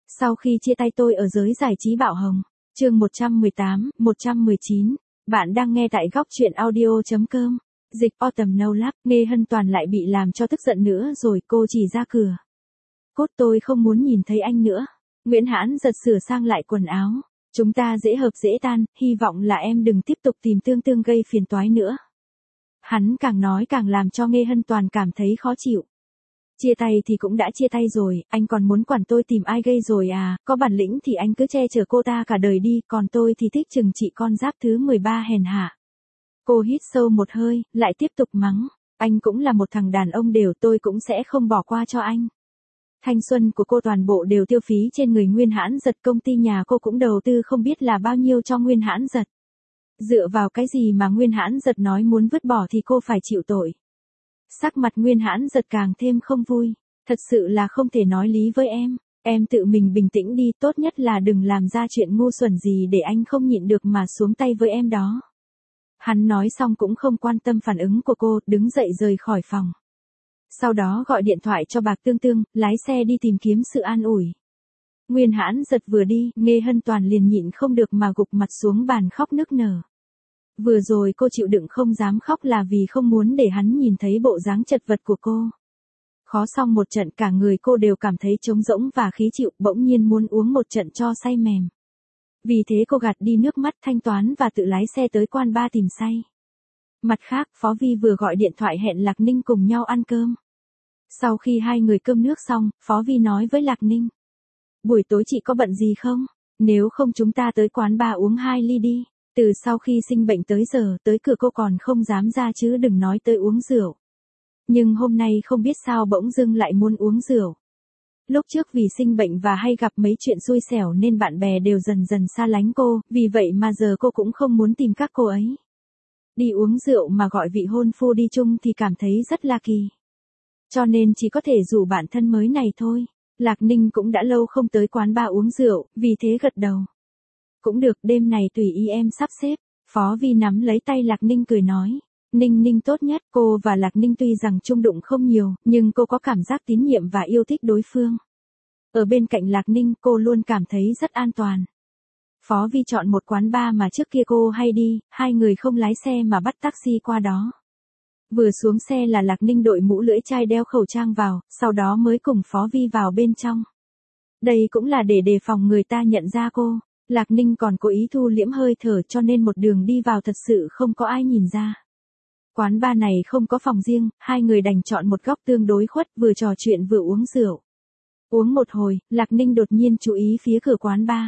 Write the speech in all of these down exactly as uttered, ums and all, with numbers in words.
Sau khi chia tay tôi ở giới giải trí bạo hồng. Chương một trăm mười tám, một trăm mười chín. Bạn đang nghe tại góc truyện audio chấm com. Dịch Autumn No Love, Nghe Hân Toàn lại bị làm cho tức giận nữa rồi, cô chỉ ra cửa. Cốt tôi không muốn nhìn thấy anh nữa. Nguyễn Hãn giật sửa sang lại quần áo. Chúng ta dễ hợp dễ tan, hy vọng là em đừng tiếp tục tìm Tương Tương gây phiền toái nữa. Hắn càng nói càng làm cho Nghe Hân Toàn cảm thấy khó chịu. Chia tay thì cũng đã chia tay rồi, anh còn muốn quản tôi tìm ai gây rồi à, có bản lĩnh thì anh cứ che chở cô ta cả đời đi, còn tôi thì thích chừng trị con giáp thứ mười ba hèn hạ. Cô hít sâu một hơi, lại tiếp tục mắng, anh cũng là một thằng đàn ông đều, tôi cũng sẽ không bỏ qua cho anh. Thanh xuân của cô toàn bộ đều tiêu phí trên người Nguyên Hãn Giật, công ty nhà cô cũng đầu tư không biết là bao nhiêu cho Nguyên Hãn Giật. Dựa vào cái gì mà Nguyên Hãn Giật nói muốn vứt bỏ thì cô phải chịu tội. Sắc mặt Nguyên Hãn Giật càng thêm không vui, thật sự là không thể nói lý với em, em tự mình bình tĩnh đi, tốt nhất là đừng làm ra chuyện ngu xuẩn gì để anh không nhịn được mà xuống tay với em đó. Hắn nói xong cũng không quan tâm phản ứng của cô, đứng dậy rời khỏi phòng. Sau đó gọi điện thoại cho Bạc Tương Tương, lái xe đi tìm kiếm sự an ủi. Nguyên Hãn Giật vừa đi, Nghe Hân Toàn liền nhịn không được mà gục mặt xuống bàn khóc nức nở. Vừa rồi cô chịu đựng không dám khóc là vì không muốn để hắn nhìn thấy bộ dáng chật vật của cô. Khó xong một trận cả người cô đều cảm thấy trống rỗng và khí chịu, bỗng nhiên muốn uống một trận cho say mềm. Vì thế cô gạt đi nước mắt thanh toán và tự lái xe tới quán bar tìm say. Mặt khác, Phó Vi vừa gọi điện thoại hẹn Lạc Ninh cùng nhau ăn cơm. Sau khi hai người cơm nước xong, Phó Vi nói với Lạc Ninh. Buổi tối chị có bận gì không? Nếu không chúng ta tới quán bar uống hai ly đi. Từ sau khi sinh bệnh tới giờ, tới cửa cô còn không dám ra chứ đừng nói tới uống rượu. Nhưng hôm nay không biết sao bỗng dưng lại muốn uống rượu. Lúc trước vì sinh bệnh và hay gặp mấy chuyện xui xẻo nên bạn bè đều dần dần xa lánh cô, vì vậy mà giờ cô cũng không muốn tìm các cô ấy. Đi uống rượu mà gọi vị hôn phu đi chung thì cảm thấy rất là kỳ. Cho nên chỉ có thể rủ bạn thân mới này thôi. Lạc Ninh cũng đã lâu không tới quán bar uống rượu, vì thế gật đầu. Cũng được, đêm này tùy ý em sắp xếp. Phó Vi nắm lấy tay Lạc Ninh cười nói. Ninh Ninh tốt nhất, cô và Lạc Ninh tuy rằng chung đụng không nhiều, nhưng cô có cảm giác tín nhiệm và yêu thích đối phương. Ở bên cạnh Lạc Ninh cô luôn cảm thấy rất an toàn. Phó Vi chọn một quán bar mà trước kia cô hay đi, hai người không lái xe mà bắt taxi qua đó. Vừa xuống xe là Lạc Ninh đội mũ lưỡi chai đeo khẩu trang vào, sau đó mới cùng Phó Vi vào bên trong. Đây cũng là để đề phòng người ta nhận ra cô. Lạc Ninh còn cố ý thu liễm hơi thở cho nên một đường đi vào thật sự không có ai nhìn ra. Quán bar này không có phòng riêng, hai người đành chọn một góc tương đối khuất, vừa trò chuyện vừa uống rượu. Uống một hồi, Lạc Ninh đột nhiên chú ý phía cửa quán bar.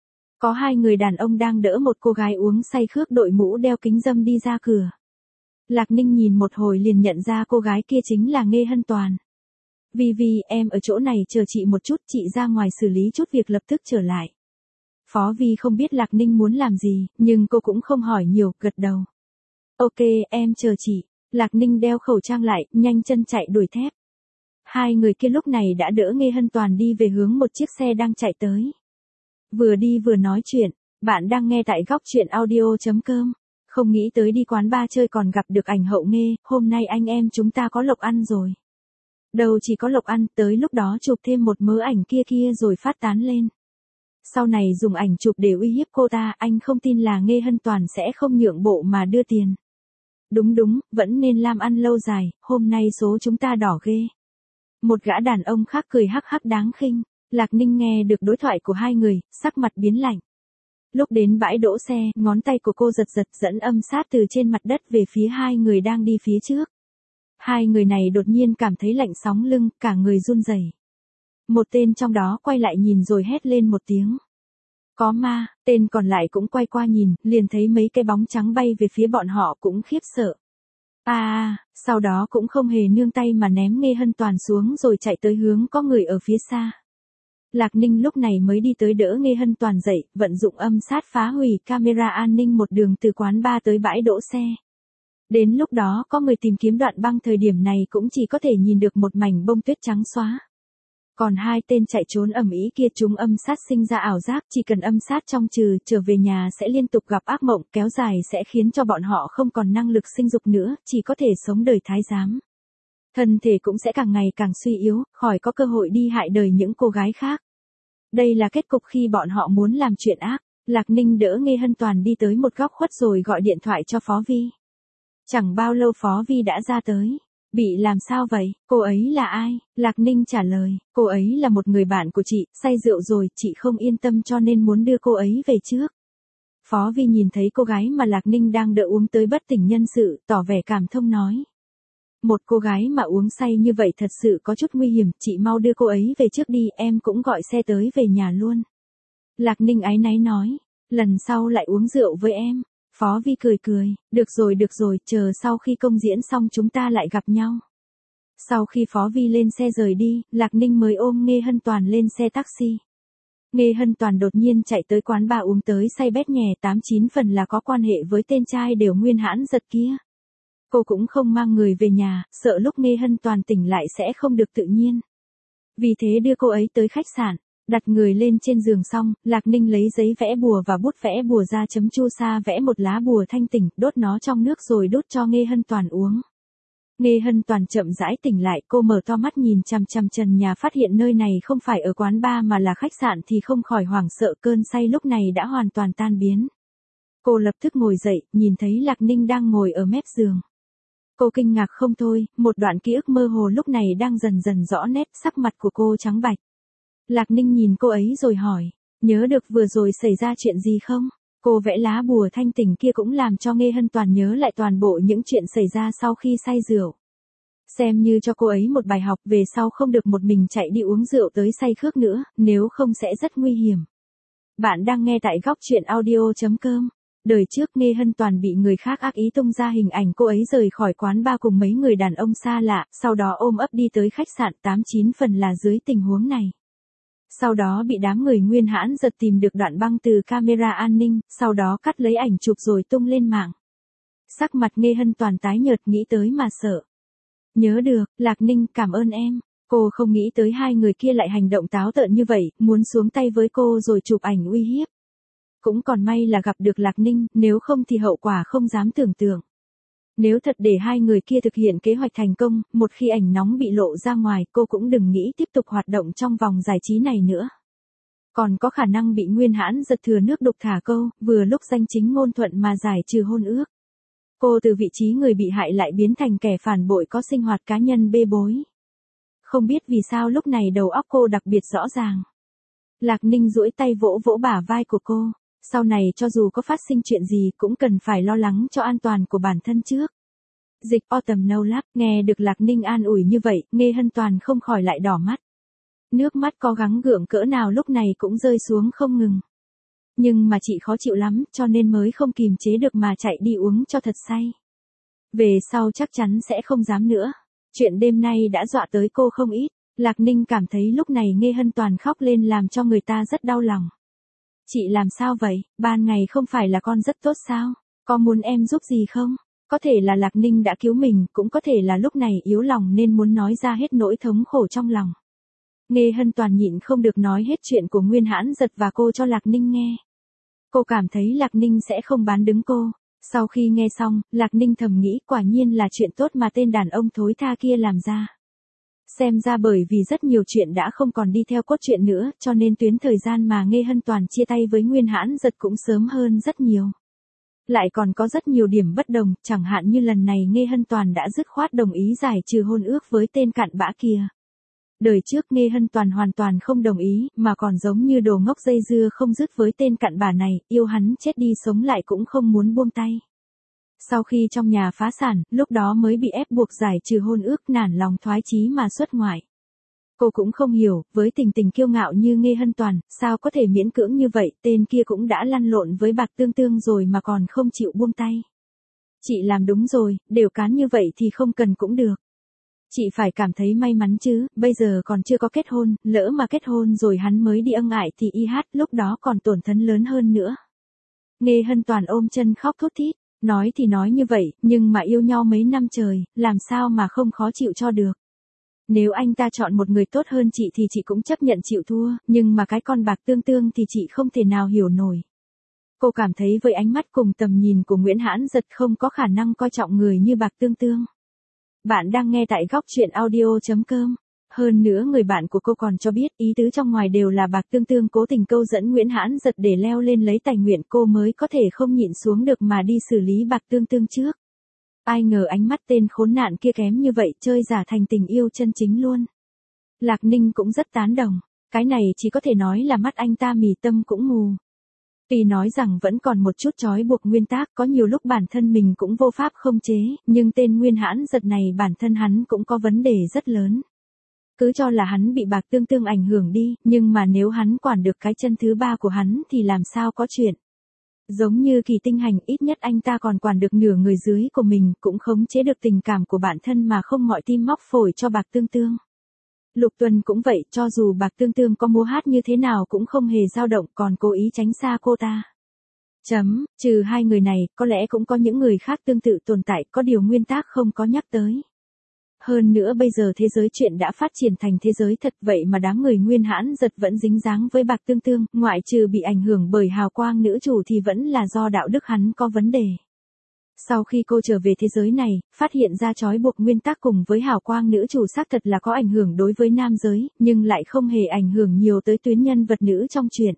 Có hai người đàn ông đang đỡ một cô gái uống say khước đội mũ đeo kính râm đi ra cửa. Lạc Ninh nhìn một hồi liền nhận ra cô gái kia chính là Nghe Hân Toàn. Vi Vi, em ở chỗ này chờ chị một chút, chị ra ngoài xử lý chút việc lập tức trở lại. Phó Vi không biết Lạc Ninh muốn làm gì, nhưng cô cũng không hỏi nhiều, gật đầu. Ok, em chờ chị. Lạc Ninh đeo khẩu trang lại, nhanh chân chạy đuổi thép. Hai người kia lúc này đã đỡ Nghe Hân Toàn đi về hướng một chiếc xe đang chạy tới. Vừa đi vừa nói chuyện, bạn đang nghe tại góc truyện audio chấm com. Không nghĩ tới đi quán bar chơi còn gặp được ảnh hậu Nghe, hôm nay anh em chúng ta có lộc ăn rồi. Đâu chỉ có lộc ăn, tới lúc đó chụp thêm một mớ ảnh kia kia rồi phát tán lên. Sau này dùng ảnh chụp để uy hiếp cô ta, anh không tin là Nghe Hân Toàn sẽ không nhượng bộ mà đưa tiền. Đúng đúng, vẫn nên làm ăn lâu dài, hôm nay số chúng ta đỏ ghê. Một gã đàn ông khác cười hắc hắc đáng khinh. Lạc Ninh nghe được đối thoại của hai người, sắc mặt biến lạnh. Lúc đến bãi đỗ xe, ngón tay của cô giật giật dẫn âm sát từ trên mặt đất về phía hai người đang đi phía trước. Hai người này đột nhiên cảm thấy lạnh sóng lưng, cả người run rẩy. Một tên trong đó quay lại nhìn rồi hét lên một tiếng. Có ma, tên còn lại cũng quay qua nhìn, liền thấy mấy cái bóng trắng bay về phía bọn họ cũng khiếp sợ. À, sau đó cũng không hề nương tay mà ném Nghe Hân Toàn xuống rồi chạy tới hướng có người ở phía xa. Lạc Ninh lúc này mới đi tới đỡ Nghe Hân Toàn dậy, vận dụng âm sát phá hủy camera an ninh một đường từ quán bar tới bãi đỗ xe. Đến lúc đó có người tìm kiếm đoạn băng, thời điểm này cũng chỉ có thể nhìn được một mảnh bông tuyết trắng xóa. Còn hai tên chạy trốn ầm ĩ kia chúng âm sát sinh ra ảo giác, chỉ cần âm sát trong trừ, trở về nhà sẽ liên tục gặp ác mộng, kéo dài sẽ khiến cho bọn họ không còn năng lực sinh dục nữa, chỉ có thể sống đời thái giám. Thân thể cũng sẽ càng ngày càng suy yếu, khỏi có cơ hội đi hại đời những cô gái khác. Đây là kết cục khi bọn họ muốn làm chuyện ác. Lạc Ninh đỡ Nghê Hân Toàn đi tới một góc khuất rồi gọi điện thoại cho Phó Vi. Chẳng bao lâu Phó Vi đã ra tới. Bị làm sao vậy, cô ấy là ai? Lạc Ninh trả lời, cô ấy là một người bạn của chị, say rượu rồi, chị không yên tâm cho nên muốn đưa cô ấy về trước. Phó Vi nhìn thấy cô gái mà Lạc Ninh đang đỡ uống tới bất tỉnh nhân sự, tỏ vẻ cảm thông nói. Một cô gái mà uống say như vậy thật sự có chút nguy hiểm, chị mau đưa cô ấy về trước đi, em cũng gọi xe tới về nhà luôn. Lạc Ninh áy náy nói, lần sau lại uống rượu với em. Phó Vi cười cười, được rồi được rồi, chờ sau khi công diễn xong chúng ta lại gặp nhau. Sau khi Phó Vi lên xe rời đi, Lạc Ninh mới ôm Nghê Hân Toàn lên xe taxi. Nghê Hân Toàn đột nhiên chạy tới quán bar uống tới say bét nhè, tám chín phần là có quan hệ với tên trai đều Nguyên Hãn Giật kia. Cô cũng không mang người về nhà, sợ lúc Nghê Hân Toàn tỉnh lại sẽ không được tự nhiên. Vì thế đưa cô ấy tới khách sạn. Đặt người lên trên giường xong, Lạc Ninh lấy giấy vẽ bùa và bút vẽ bùa ra chấm chu sa vẽ một lá bùa thanh tỉnh, đốt nó trong nước rồi đút cho Nghê Hân Toàn uống. Nghê Hân Toàn chậm rãi tỉnh lại, cô mở to mắt nhìn chằm chằm trần nhà phát hiện nơi này không phải ở quán bar mà là khách sạn thì không khỏi hoảng sợ, cơn say lúc này đã hoàn toàn tan biến. Cô lập tức ngồi dậy, nhìn thấy Lạc Ninh đang ngồi ở mép giường. Cô kinh ngạc không thôi, một đoạn ký ức mơ hồ lúc này đang dần dần rõ nét, sắc mặt của cô trắng bạch. Lạc Ninh nhìn cô ấy rồi hỏi, nhớ được vừa rồi xảy ra chuyện gì không? Cô vẽ lá bùa thanh tỉnh kia cũng làm cho Nghê Hân Toàn nhớ lại toàn bộ những chuyện xảy ra sau khi say rượu. Xem như cho cô ấy một bài học về sau không được một mình chạy đi uống rượu tới say khước nữa, nếu không sẽ rất nguy hiểm. Bạn đang nghe tại góc truyện audio chấm com. Đời trước Nghê Hân Toàn bị người khác ác ý tung ra hình ảnh cô ấy rời khỏi quán bar cùng mấy người đàn ông xa lạ, sau đó ôm ấp đi tới khách sạn, tám chín phần là dưới tình huống này. Sau đó bị đám người Nguyên Hãn Giật tìm được đoạn băng từ camera an ninh, sau đó cắt lấy ảnh chụp rồi tung lên mạng. Sắc mặt Nghê Hân Toàn tái nhợt, nghĩ tới mà sợ. Nhớ được, Lạc Ninh cảm ơn em. Cô không nghĩ tới hai người kia lại hành động táo tợn như vậy, muốn xuống tay với cô rồi chụp ảnh uy hiếp. Cũng còn may là gặp được Lạc Ninh, nếu không thì hậu quả không dám tưởng tượng. Nếu thật để hai người kia thực hiện kế hoạch thành công, một khi ảnh nóng bị lộ ra ngoài, cô cũng đừng nghĩ tiếp tục hoạt động trong vòng giải trí này nữa. Còn có khả năng bị Nguyên Hãn Giật thừa nước đục thả câu, vừa lúc danh chính ngôn thuận mà giải trừ hôn ước. Cô từ vị trí người bị hại lại biến thành kẻ phản bội có sinh hoạt cá nhân bê bối. Không biết vì sao lúc này đầu óc cô đặc biệt rõ ràng. Lạc Ninh duỗi tay vỗ vỗ bả vai của cô. Sau này cho dù có phát sinh chuyện gì cũng cần phải lo lắng cho an toàn của bản thân trước. Dịch Autumn No Lab, nghe được Lạc Ninh an ủi như vậy, Nghê Hân Toàn không khỏi lại đỏ mắt. Nước mắt có gắng gượng cỡ nào lúc này cũng rơi xuống không ngừng. Nhưng mà chị khó chịu lắm, cho nên mới không kìm chế được mà chạy đi uống cho thật say. Về sau chắc chắn sẽ không dám nữa. Chuyện đêm nay đã dọa tới cô không ít. Lạc Ninh cảm thấy lúc này Nghê Hân Toàn khóc lên làm cho người ta rất đau lòng. Chị làm sao vậy, ban ngày không phải là con rất tốt sao, có muốn em giúp gì không? Có thể là Lạc Ninh đã cứu mình, cũng có thể là lúc này yếu lòng nên muốn nói ra hết nỗi thống khổ trong lòng. Nghê Hân Toàn nhịn không được nói hết chuyện của Nguyên Hãn Giật và cô cho Lạc Ninh nghe. Cô cảm thấy Lạc Ninh sẽ không bán đứng cô. Sau khi nghe xong, Lạc Ninh thầm nghĩ quả nhiên là chuyện tốt mà tên đàn ông thối tha kia làm ra. Xem ra bởi vì rất nhiều chuyện đã không còn đi theo cốt truyện nữa, cho nên tuyến thời gian mà Nghê Hân Toàn chia tay với Nguyên Hãn Giật cũng sớm hơn rất nhiều. Lại còn có rất nhiều điểm bất đồng, chẳng hạn như lần này Nghê Hân Toàn đã dứt khoát đồng ý giải trừ hôn ước với tên cặn bã kia. Đời trước Nghê Hân Toàn hoàn toàn không đồng ý, mà còn giống như đồ ngốc dây dưa không dứt với tên cặn bã này, yêu hắn chết đi sống lại cũng không muốn buông tay. Sau khi trong nhà phá sản, lúc đó mới bị ép buộc giải trừ hôn ước, nản lòng thoái chí mà xuất ngoại. Cô cũng không hiểu, với tình tình kiêu ngạo như Nghê Hân Toàn, sao có thể miễn cưỡng như vậy, tên kia cũng đã lăn lộn với Bạc Tương Tương rồi mà còn không chịu buông tay. Chị làm đúng rồi, đều cán như vậy thì không cần cũng được. Chị phải cảm thấy may mắn chứ, bây giờ còn chưa có kết hôn, lỡ mà kết hôn rồi hắn mới đi ân ái thì y hát lúc đó còn tổn thất lớn hơn nữa. Nghê Hân Toàn ôm chân khóc thút thít. Nói thì nói như vậy, nhưng mà yêu nhau mấy năm trời, làm sao mà không khó chịu cho được. Nếu anh ta chọn một người tốt hơn chị thì chị cũng chấp nhận chịu thua, nhưng mà cái con Bạc Tương Tương thì chị không thể nào hiểu nổi. Cô cảm thấy với ánh mắt cùng tầm nhìn của Nguyễn Hãn Giật không có khả năng coi trọng người như Bạc Tương Tương. Bạn đang nghe tại góc truyện audio chấm com. Hơn nữa người bạn của cô còn cho biết ý tứ trong ngoài đều là Bạc Tương Tương cố tình câu dẫn Nguyễn Hãn Giật để leo lên lấy tài nguyện, cô mới có thể không nhịn xuống được mà đi xử lý Bạc Tương Tương trước. Ai ngờ ánh mắt tên khốn nạn kia kém như vậy, chơi giả thành tình yêu chân chính luôn. Lạc Ninh cũng rất tán đồng, cái này chỉ có thể nói là mắt anh ta mì tâm cũng mù. Tuy nói rằng vẫn còn một chút trói buộc nguyên tắc, có nhiều lúc bản thân mình cũng vô pháp không chế, nhưng tên Nguyên Hãn Giật này bản thân hắn cũng có vấn đề rất lớn. Cứ cho là hắn bị Bạc Tương Tương ảnh hưởng đi, nhưng mà nếu hắn quản được cái chân thứ ba của hắn thì làm sao có chuyện. Giống như Kỳ Tinh Hành, ít nhất anh ta còn quản được nửa người dưới của mình, cũng khống chế được tình cảm của bản thân mà không mỏi tim móc phổi cho Bạc Tương Tương. Lục Tuần cũng vậy, cho dù Bạc Tương Tương có múa hát như thế nào cũng không hề dao động, còn cố ý tránh xa cô ta. Chấm, trừ hai người này, có lẽ cũng có những người khác tương tự tồn tại, có điều nguyên tắc không có nhắc tới. Hơn nữa bây giờ thế giới chuyện đã phát triển thành thế giới thật, vậy mà đám người Nguyên Hãn Giật vẫn dính dáng với Bạc Tương Tương, ngoại trừ bị ảnh hưởng bởi hào quang nữ chủ thì vẫn là do đạo đức hắn có vấn đề. Sau khi cô trở về thế giới này, phát hiện ra trói buộc nguyên tắc cùng với hào quang nữ chủ xác thật là có ảnh hưởng đối với nam giới, nhưng lại không hề ảnh hưởng nhiều tới tuyến nhân vật nữ trong truyện.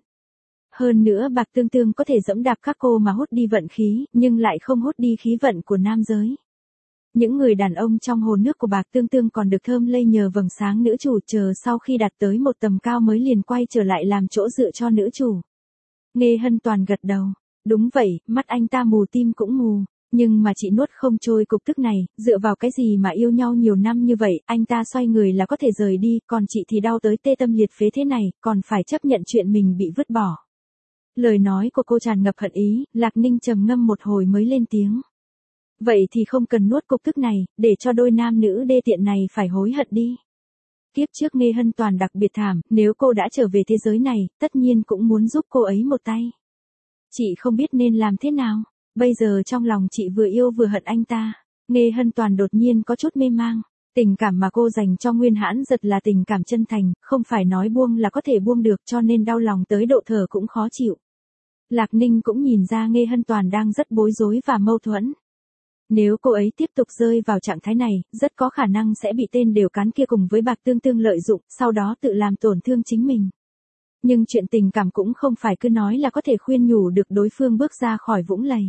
Hơn nữa Bạc Tương Tương có thể dẫm đạp các cô mà hút đi vận khí, nhưng lại không hút đi khí vận của nam giới. Những người đàn ông trong hồ nước của Bạc Tương Tương còn được thơm lây nhờ vầng sáng nữ chủ, chờ sau khi đạt tới một tầm cao mới liền quay trở lại làm chỗ dựa cho nữ chủ. Nghe Hân Toàn gật đầu. Đúng vậy, mắt anh ta mù tim cũng mù. Nhưng mà chị nuốt không trôi cục tức này, dựa vào cái gì mà yêu nhau nhiều năm như vậy, anh ta xoay người là có thể rời đi, còn chị thì đau tới tê tâm liệt phế thế này, còn phải chấp nhận chuyện mình bị vứt bỏ. Lời nói của cô tràn ngập hận ý, Lạc Ninh trầm ngâm một hồi mới lên tiếng. Vậy thì không cần nuốt cục tức này, để cho đôi nam nữ đê tiện này phải hối hận đi. Kiếp trước Nghe Hân Toàn đặc biệt thảm, nếu cô đã trở về thế giới này, tất nhiên cũng muốn giúp cô ấy một tay. Chị không biết nên làm thế nào. Bây giờ trong lòng chị vừa yêu vừa hận anh ta. Nghe Hân Toàn đột nhiên có chút mê mang. Tình cảm mà cô dành cho Nguyên Hãn Giật là tình cảm chân thành, không phải nói buông là có thể buông được, cho nên đau lòng tới độ thở cũng khó chịu. Lạc Ninh cũng nhìn ra Nghe Hân Toàn đang rất bối rối và mâu thuẫn. Nếu cô ấy tiếp tục rơi vào trạng thái này, rất có khả năng sẽ bị tên đều cán kia cùng với Bạc Tương Tương lợi dụng, sau đó tự làm tổn thương chính mình. Nhưng chuyện tình cảm cũng không phải cứ nói là có thể khuyên nhủ được đối phương bước ra khỏi vũng lầy.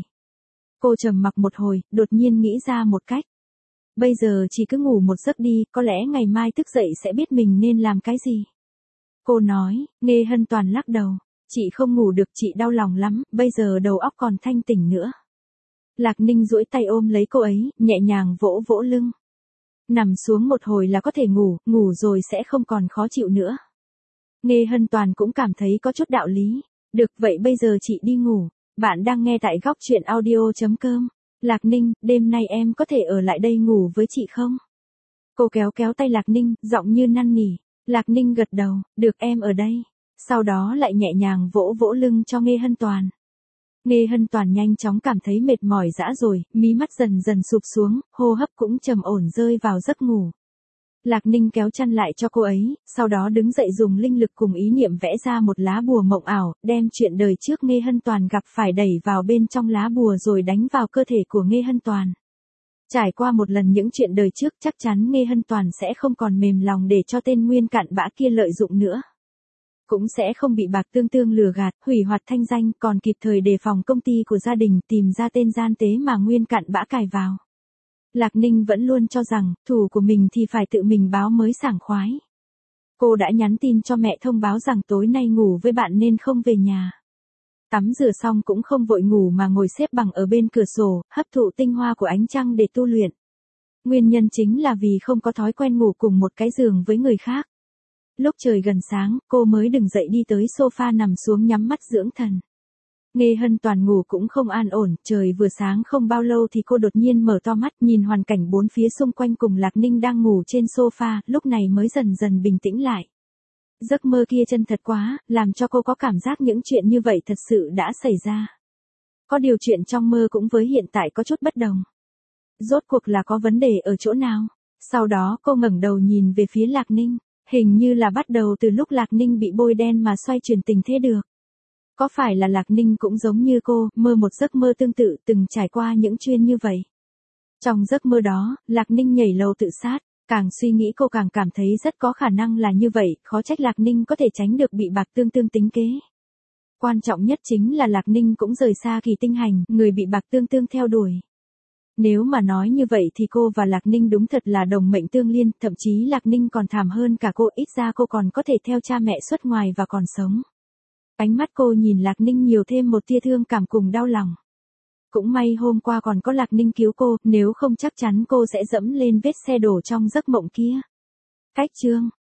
Cô trầm mặc một hồi, đột nhiên nghĩ ra một cách. Bây giờ chỉ cứ ngủ một giấc đi, có lẽ ngày mai thức dậy sẽ biết mình nên làm cái gì. Cô nói. Nghe Hân Toàn lắc đầu. Chị không ngủ được, chị đau lòng lắm, bây giờ đầu óc còn thanh tỉnh nữa. Lạc Ninh duỗi tay ôm lấy cô ấy, nhẹ nhàng vỗ vỗ lưng. Nằm xuống một hồi là có thể ngủ, ngủ rồi sẽ không còn khó chịu nữa. Nghe Hân Toàn cũng cảm thấy có chút đạo lý. Được, vậy bây giờ chị đi ngủ. Bạn đang nghe tại góc truyện audio chấm com. Lạc Ninh, đêm nay em có thể ở lại đây ngủ với chị không? Cô kéo kéo tay Lạc Ninh, giọng như năn nỉ. Lạc Ninh gật đầu, được, em ở đây. Sau đó lại nhẹ nhàng vỗ vỗ lưng cho Nghe Hân Toàn. Nghe Hân Toàn nhanh chóng cảm thấy mệt mỏi dã rồi, mí mắt dần dần sụp xuống, hô hấp cũng trầm ổn rơi vào giấc ngủ. Lạc Ninh kéo chăn lại cho cô ấy, sau đó đứng dậy dùng linh lực cùng ý niệm vẽ ra một lá bùa mộng ảo, đem chuyện đời trước Nghe Hân Toàn gặp phải đẩy vào bên trong lá bùa rồi đánh vào cơ thể của Nghe Hân Toàn. Trải qua một lần những chuyện đời trước, chắc chắn Nghe Hân Toàn sẽ không còn mềm lòng để cho tên Nguyên cặn bã kia lợi dụng nữa. Cũng sẽ không bị Bạc Tương Tương lừa gạt, hủy hoại thanh danh, còn kịp thời đề phòng công ty của gia đình, tìm ra tên gian tế mà Nguyên cặn bã cài vào. Lạc Ninh vẫn luôn cho rằng, thủ của mình thì phải tự mình báo mới sảng khoái. Cô đã nhắn tin cho mẹ thông báo rằng tối nay ngủ với bạn nên không về nhà. Tắm rửa xong cũng không vội ngủ mà ngồi xếp bằng ở bên cửa sổ, hấp thụ tinh hoa của ánh trăng để tu luyện. Nguyên nhân chính là vì không có thói quen ngủ cùng một cái giường với người khác. Lúc trời gần sáng, cô mới đứng dậy đi tới sofa nằm xuống nhắm mắt dưỡng thần. Nghe Hân Toàn ngủ cũng không an ổn, trời vừa sáng không bao lâu thì cô đột nhiên mở to mắt, nhìn hoàn cảnh bốn phía xung quanh cùng Lạc Ninh đang ngủ trên sofa, lúc này mới dần dần bình tĩnh lại. Giấc mơ kia chân thật quá, làm cho cô có cảm giác những chuyện như vậy thật sự đã xảy ra. Có điều chuyện trong mơ cũng với hiện tại có chút bất đồng. Rốt cuộc là có vấn đề ở chỗ nào? Sau đó cô ngẩng đầu nhìn về phía Lạc Ninh, hình như là bắt đầu từ lúc Lạc Ninh bị bôi đen mà xoay chuyển tình thế được. Có phải là Lạc Ninh cũng giống như cô, mơ một giấc mơ tương tự, từng trải qua những chuyện như vậy? Trong giấc mơ đó, Lạc Ninh nhảy lầu tự sát. Càng suy nghĩ cô càng cảm thấy rất có khả năng là như vậy, khó trách Lạc Ninh có thể tránh được bị Bạc Tương Tương tính kế. Quan trọng nhất chính là Lạc Ninh cũng rời xa Kỳ Tinh Hành, người bị Bạc Tương Tương theo đuổi. Nếu mà nói như vậy thì cô và Lạc Ninh đúng thật là đồng mệnh tương liên, thậm chí Lạc Ninh còn thảm hơn cả cô, ít ra cô còn có thể theo cha mẹ xuất ngoài và còn sống. Ánh mắt cô nhìn Lạc Ninh nhiều thêm một tia thương cảm cùng đau lòng. Cũng may hôm qua còn có Lạc Ninh cứu cô, nếu không chắc chắn cô sẽ dẫm lên vết xe đổ trong giấc mộng kia. Cách chương